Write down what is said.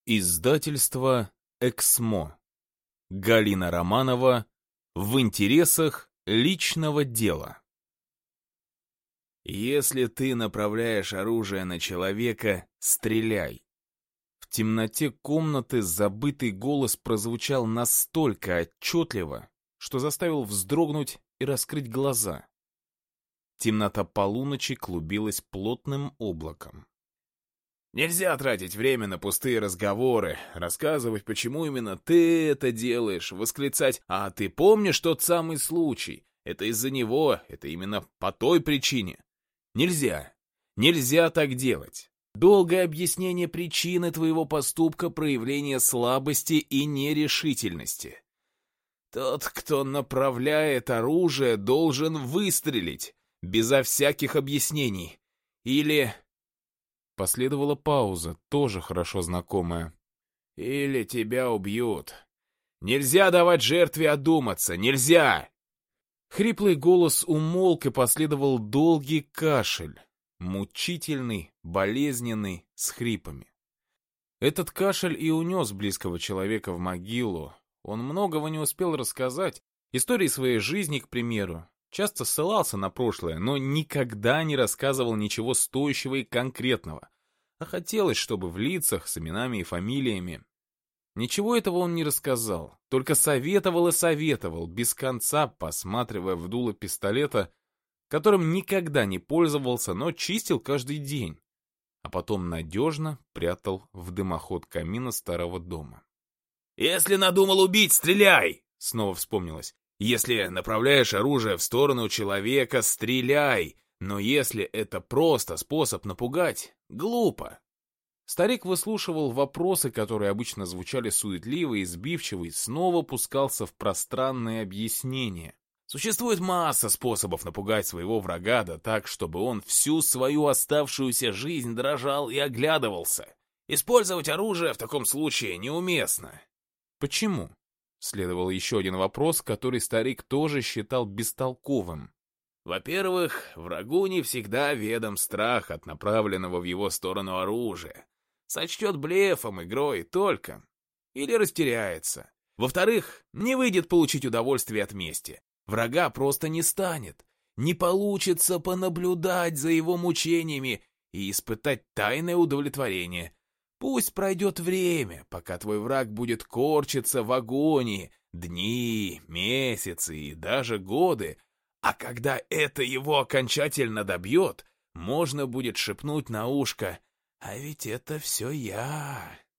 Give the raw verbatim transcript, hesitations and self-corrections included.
Издательство «Эксмо». Галина Романова. В интересах личного дела. Если ты направляешь оружие на человека, стреляй. В темноте комнаты забытый голос прозвучал настолько отчетливо, что заставил вздрогнуть и раскрыть глаза. Темнота полуночи клубилась плотным облаком. Нельзя тратить время на пустые разговоры, рассказывать, почему именно ты это делаешь, восклицать «А ты помнишь тот самый случай? Это из-за него, это именно по той причине». Нельзя, нельзя так делать. Долгое объяснение причины твоего поступка — проявление слабости и нерешительности. Тот, кто направляет оружие, должен выстрелить, безо всяких объяснений. Или... Последовала пауза, тоже хорошо знакомая. «Или тебя убьют. Нельзя давать жертве одуматься, нельзя!» Хриплый голос умолк, и последовал долгий кашель, мучительный, болезненный, с хрипами. Этот кашель и унес близкого человека в могилу. Он многого не успел рассказать, истории своей жизни, к примеру. Часто ссылался на прошлое, но никогда не рассказывал ничего стоящего и конкретного. А хотелось, чтобы в лицах с именами и фамилиями. Ничего этого он не рассказал, только советовал и советовал, без конца посматривая в дуло пистолета, которым никогда не пользовался, но чистил каждый день, а потом надежно прятал в дымоход камина старого дома. «Если надумал убить, стреляй!» — снова вспомнилось. «Если направляешь оружие в сторону человека, стреляй! Но если это просто способ напугать, глупо!» Старик выслушивал вопросы, которые обычно звучали суетливо и сбивчиво, и снова пускался в пространные объяснения. Существует масса способов напугать своего врага, да так, чтобы он всю свою оставшуюся жизнь дрожал и оглядывался. Использовать оружие в таком случае неуместно. Почему? Следовал еще один вопрос, который старик тоже считал бестолковым. Во-первых, врагу не всегда ведом страх от направленного в его сторону оружия. Сочтет блефом, игрой только. Или растеряется. Во-вторых, не выйдет получить удовольствие от мести. Врага просто не станет. Не получится понаблюдать за его мучениями и испытать тайное удовлетворение. Пусть пройдет время, пока твой враг будет корчиться в агонии, дни, месяцы и даже годы, а когда это его окончательно добьет, можно будет шепнуть на ушко: «А ведь это все я».